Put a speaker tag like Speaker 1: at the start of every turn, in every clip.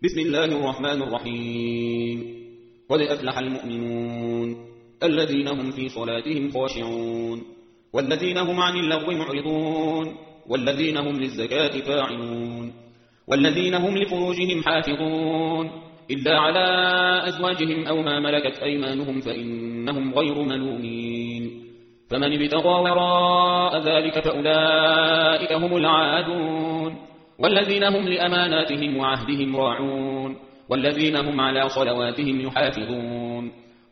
Speaker 1: بسم الله الرحمن الرحيم. قد أفلح المؤمنون الذين هم في صلاتهم خاشعون والذين هم عن اللغو معرضون والذين هم للزكاة فاعلون والذين هم لفروجهم حافظون إلا على أزواجهم أو ما ملكت أيمانهم فإنهم غير ملومين. فمن ابتغى وراء ذلك فأولئك هم العادون والذين هم لأماناتهم وعهدهم راعون والذين هم على صلواتهم يحافظون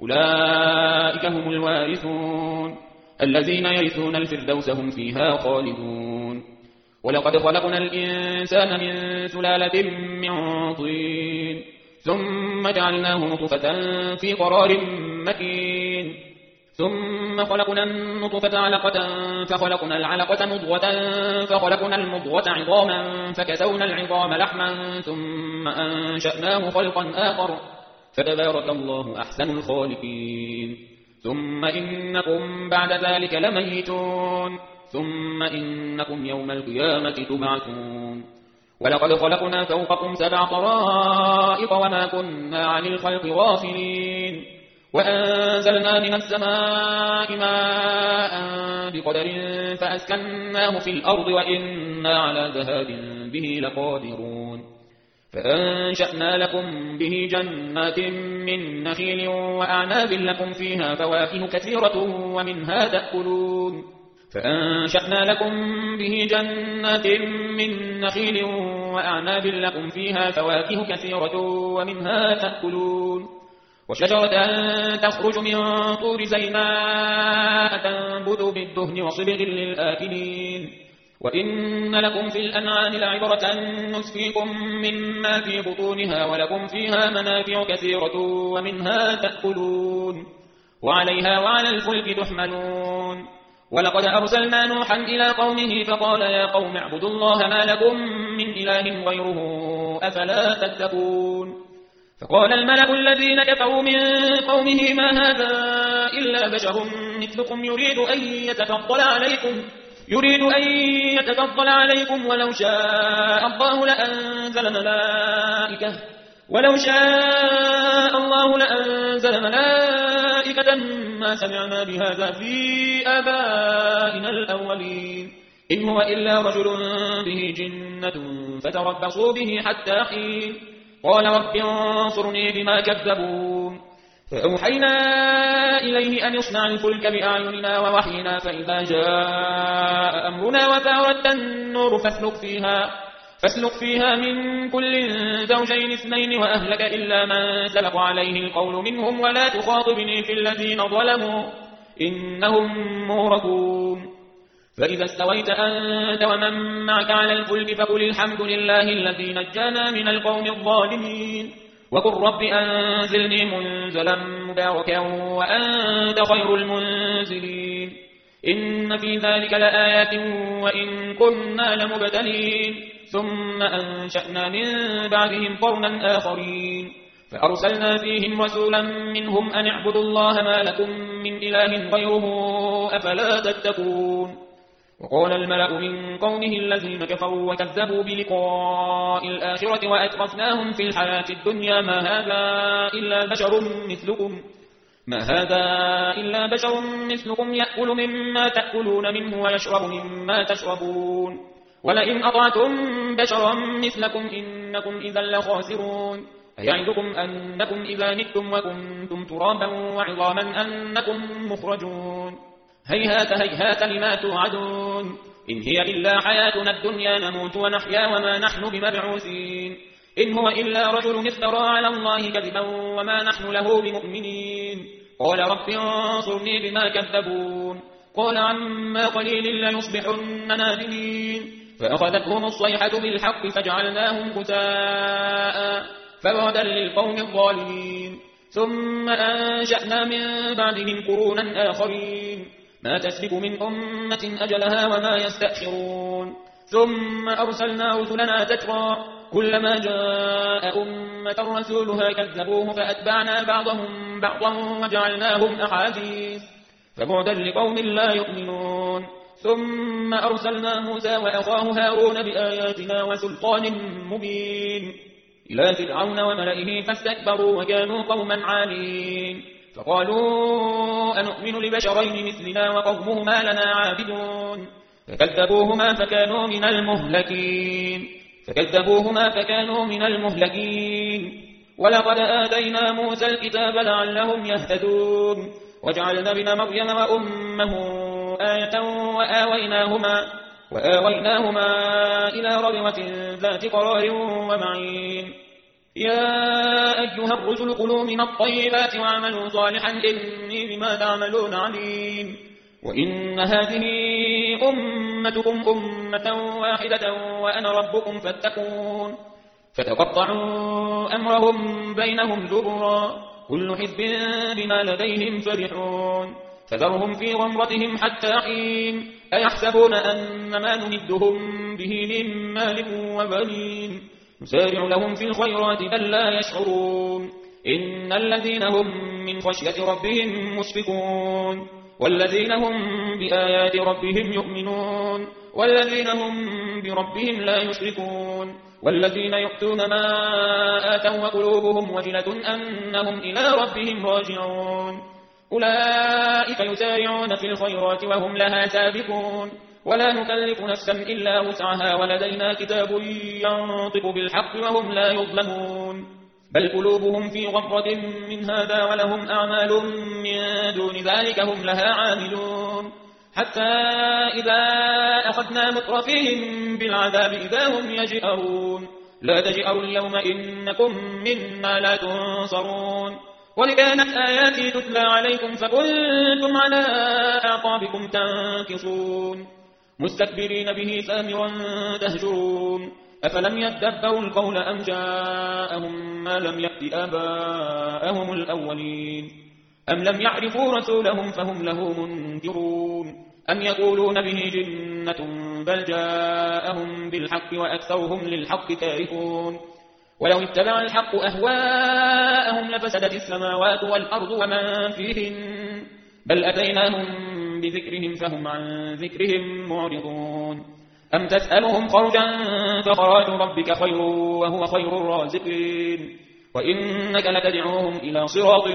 Speaker 1: أولئك هم الوارثون الذين يرثون الفردوس هم فيها خالدون. ولقد خلقنا الإنسان من سلالة من طين ثم جعلناه نطفة في قرار مكين ثم خلقنا النطفة علقة فخلقنا العلقة مضغة فخلقنا المضغة عظاما فكسونا العظام لحما ثم أنشأناه خلقا آخر فتبارك الله أحسن الخالقين. ثم إنكم بعد ذلك لميتون ثم إنكم يوم القيامة تبعثون. ولقد خلقنا فوقكم 7 طرائق وما كنا عن الخلق غافلين وأنزلنا من السماء ماء بقدر فأسكناه في الأرض وإنا على ذهاب به لقادرون. فأنشأنا لكم به جنات من نخيل وأعناب لكم فيها فواكه كثيرة ومنها تأكلون. فأنشأنا لكم به جنات من نخيل وأعناب لكم فيها فواكه كثيرة ومنها تأكلون. وشجرة تخرج من طور سيناء تنبت بالدهن وصبغ للآكلين. وإن لكم في الأنعام لعبرة نسقيكم مما في بطونها ولكم فيها منافع كثيرة ومنها تأكلون وعليها وعلى الفلك تحملون. ولقد أرسلنا نوحا إلى قومه فقال يا قوم اعبدوا الله ما لكم من إله غيره أفلا تتقون. فقال الملأ الذين كفروا من قومه ما هذا إلا بشر مثلكم يريد أن يتفضل عليكم ولو شاء الله لأنزل ملائكة ما سمعنا بهذا في آبائنا الأولين إن هو إلا رجل به جنة فتربصوا به حتى حين. قال رب انصرني بما كذبون. فأوحينا إليه أن يصنع الفلك بأعيننا ووحينا فإذا جاء أمرنا وفارت النور فاسلك فيها من كل زوجين 2 وأهلك إلا من سبق عليه القول منهم ولا تخاطبني في الذين ظلموا إنهم مغرقون. فإذا استويت أنت ومن معك على الفلك فقل الحمد لله الذي نجانا من القوم الظالمين وقل رب أنزلني منزلا مباركا وأنت خير المنزلين. إن في ذلك لآيات وإن كنا لمبتلين ثم أنشأنا من بعدهم قرنا آخرين فأرسلنا فيهم رسولا منهم أن اعبدوا الله ما لكم من إله غيره أفلا تتقون. وقال الملأ من قومه الذين كفروا وكذبوا بلقاء الآخرة وأترفناهم في الحياة الدنيا ما هذا إلا بشر مثلكم يأكل مما تأكلون منه ويشرب مما تشربون ولئن أطعتم بشرا مثلكم إنكم إذا لخاسرون. أيعدكم أنكم إذا متم وكنتم ترابا وعظاما أنكم مخرجون. هيهات لما توعدون إن هي إلا حياتنا الدنيا نموت ونحيا وما نحن بمبعوثين إن هو إلا رجل افترى على الله كذبا وما نحن له بمؤمنين. قال رب انصرني بما كذبون. قال عما قليل ليصبحن نادمين فأخذتهم الصيحة بالحق فجعلناهم غثاء فبعدا للقوم الظالمين. ثم أنشأنا من بعدهم قرونا آخرين ما تسبق من أمة أجلها وما يستأخرون. ثم أرسلنا رسلنا تترى كلما جاء أمة رسولها كذبوه فأتبعنا بعضهم بعضا وجعلناهم أحاديث فبعدا لقوم لا يؤمنون. ثم أرسلنا موسى وأخاه هارون بآياتنا وسلطان مبين إلى فرعون وملئه فاستكبروا وكانوا قوما عالين فقالوا أنؤمن لبشرين مثلنا وقومهما لنا عابدون فكذبوهما فكانوا من المهلكين ولقد آتينا موسى الكتاب لعلهم يهتدون وجعلنا ابن مريم وأمه آية وآويناهما إلى ربوة ذات قرار ومعين يا أيها الرسل كلوا من الطيبات واعملوا صالحا إني بما تعملون عليم وإن هذه أمتكم أمة واحدة وأنا ربكم فاتقون فتقطعوا أمرهم بينهم زبرا كل حزب بما لديهم فرحون فذرهم في غمرتهم حتى حين أيحسبون أن ما نمدهم به من مال وبنين نسارع لهم في الخيرات بل لا يشعرون إن الذين هم من خشية ربهم مشفقون والذين هم بآيات ربهم يؤمنون والذين هم بربهم لا يشركون والذين يؤتون ما آتوا وقلوبهم وجلة أنهم إلى ربهم راجعون أولئك يسارعون في الخيرات وهم لها سابقون ولا نكلف نفسا إلا وسعها ولدينا كتاب ينطق بالحق وهم لا يظلمون بل قلوبهم في غمرة من هذا ولهم أعمال من دون ذلك هم لها عاملون حتى إذا أخذنا مترفيهم بالعذاب إذا هم يجئرون لا تجئروا اليوم إنكم منا لا تنصرون ولكانت آياتي تتلى عليكم فكنتم على أعقابكم تنكصون مستكبرين به سامرا تهجرون أفلم يدبروا القول أم جاءهم ما لم يأت آباءهم الأولين أم لم يعرفوا رسولهم فهم له منكرون أم يقولون به جنة بل جاءهم بالحق وأكثرهم للحق كارهون ولو اتبع الحق أهواءهم لفسدت السماوات والأرض ومن فيهن بل أتيناهم بذكرهم فهم عن ذكرهم معرضون أم تسألهم خرجا فخراج ربك خير وهو خير الرازقين وإنك لتدعوهم إلى صراط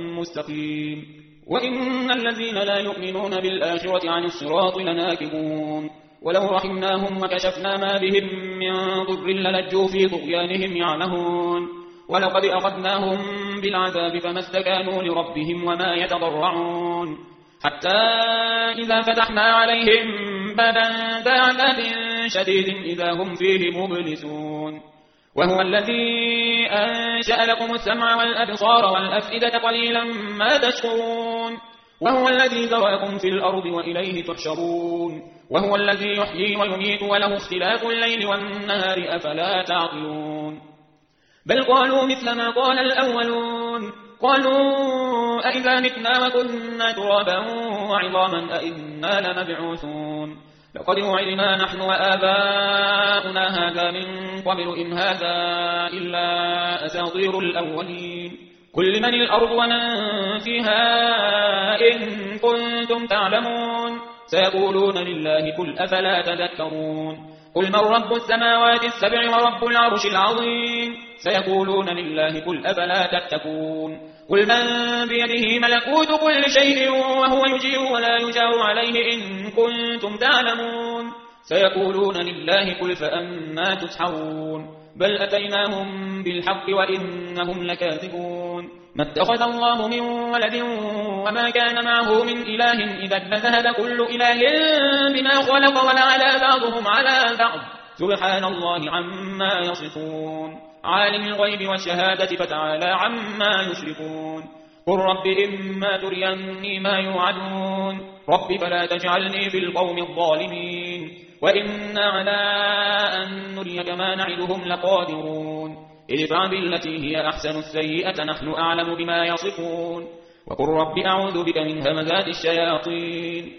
Speaker 1: مستقيم وإن الذين لا يؤمنون بالآخرة عن الصراط لناكبون ولو رحمناهم وكشفنا ما بهم من ضر للجوا في طغيانهم يعمهون ولقد أخذناهم بالعذاب فما استكانوا لربهم وما يتضرعون حتى إذا فتحنا عليهم بابا ذا عذاب شديد إذا هم فيه مبلسون وهو الذي أنشأ لكم السمع والأبصار والأفئدة قليلا ما تشكرون وهو الذي ذرأكم في الأرض وإليه تحشرون وهو الذي يحيي ويميت وله اختلاف الليل والنهار أفلا تعقلون بل قالوا مثل ما قال الأولون قالوا أئذا متنا وكنا ترابا وعظاما أئنا لمبعوثون لقد وعدنا نحن وآباؤنا هذا من قبل إن هذا إلا أساطير الأولين قل لمن الأرض ومن فيها إن كنتم تعلمون سيقولون لله قل أفلا تذكرون قل من رب السماوات السبع ورب العرش العظيم سيقولون لله قل أفلا تتقون قل من بيده ملكوت كل شيء وهو يجير ولا يجار عليه إن كنتم تعلمون سيقولون لله قل فأنا تسحرون بل أتيناهم بالحق وإنهم لكاذبون ما اتخذ الله من ولد وما كان معه من إله إذا لذهب كل إله بما خلق ولعلى بعضهم على بعض سبحان الله عما يصفون عالم الغيب والشهادة فتعالى عما يشركون قل رب إما تريني ما يوعدون رب فلا تجعلني في القوم الظالمين وإنا على أن نريك ما نعدهم لقادرون ادفع بالتي هي أحسن السيئة نحن أعلم بما يصفون وقل رب أعوذ بك من همزات الشياطين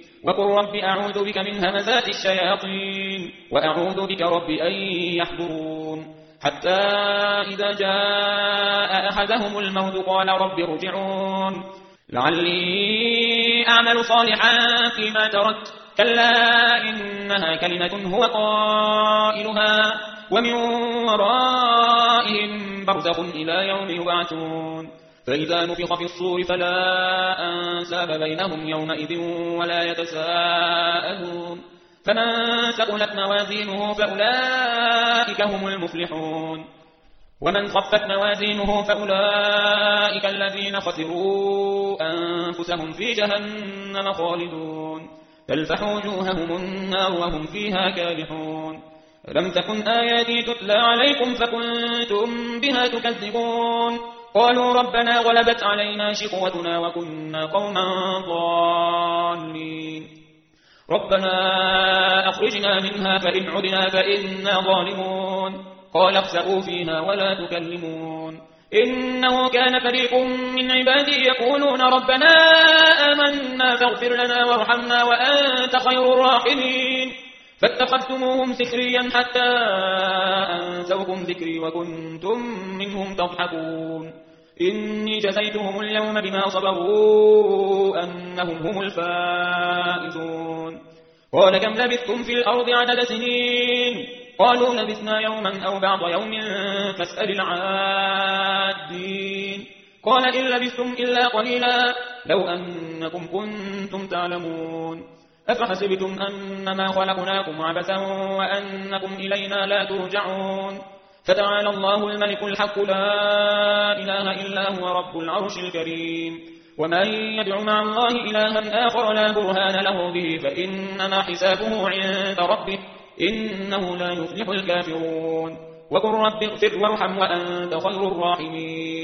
Speaker 1: وأعوذ بك رب أن يحضرون حتى إذا جاء أحدهم الموت قال رب ارجعون لعلي أعمل صالحا فيما تركت كلا إنها كلمة هو قائلها ومن ورائهم برزخ إلى يوم يبعثون فإذا نفخ في الصور فلا أنساب بينهم يومئذ ولا يتساءلون فمن ثقلت موازينه فأولئك هم المفلحون ومن خفت موازينه فأولئك الذين خسروا أنفسهم في جهنم خالدون تلفح وجوههم النار وهم فيها كالحون لم تكن آياتي تتلى عليكم فكنتم بها تكذبون قالوا ربنا غلبت علينا شقوتنا وكنا قوما ضالين ربنا أخرجنا منها فإن عدنا فإنا ظالمون قال اخسئوا فيها ولا تكلمون إنه كان فريق من عبادي يقولون ربنا آمنا فاغفر لنا وارحمنا وأنت خير الراحمين فاتخذتموهم سخريا حتى أنسوكم ذكري وكنتم منهم تضحكون إني جزيتهم اليوم بما صبروا أنهم هم الفائزون قال كم لبثتم في الأرض عدد سنين قالوا لبثنا يوما أو بعض يوم فاسأل العادين قال إن لبثتم إلا قليلا لو أنكم كنتم تعلمون أفحسبتم أنما خلقناكم عبثا وأنكم إلينا لا ترجعون فتعالى الله الملك الحق لا إله إلا هو رب العرش الكريم ومن يدع مع الله إلها آخر لا برهان له به فإنما حسابه عند ربه إنه لا يفلح الكافرون وقل رب اغفر وارحم وأنت خير الراحمين